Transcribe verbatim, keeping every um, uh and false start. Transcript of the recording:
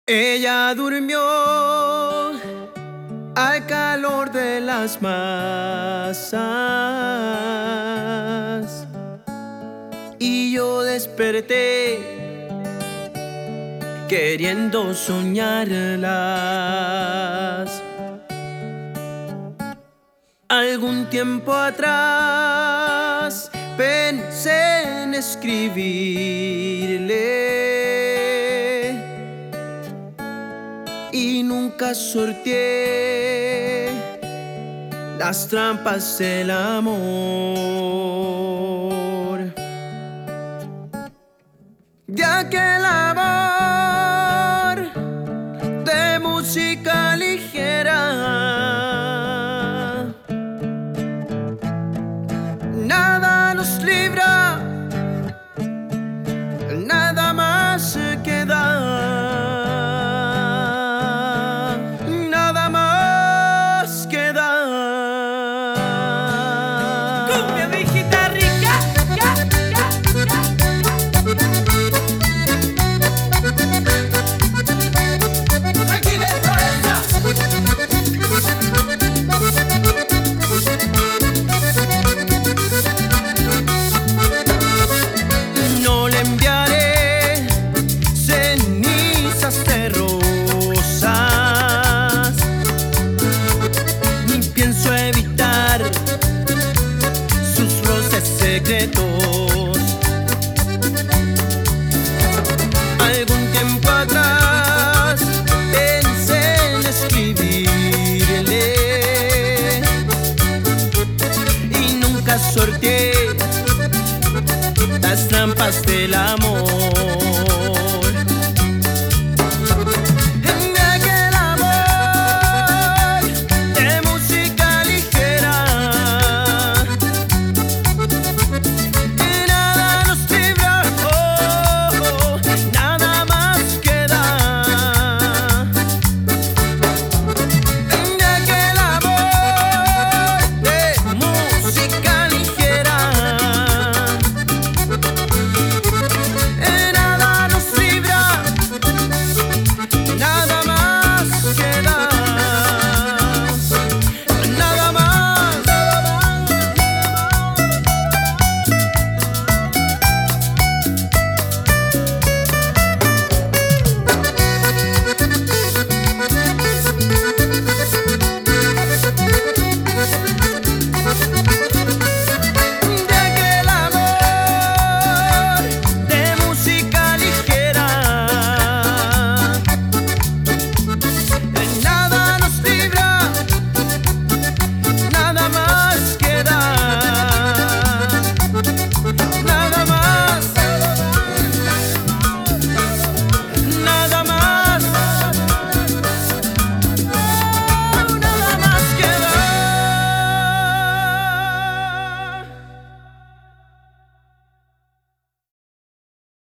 Ella durmió al calor de las masas y yo desperté queriendo soñarlas. Algún tiempo atrás pensé en escribirle y nunca sorteé las trampas del amor. De aquel amor de música ligera, nada nos libra, nada más queda. Algún tiempo atrás pensé en escribirle y nunca sorteé las trampas del amor.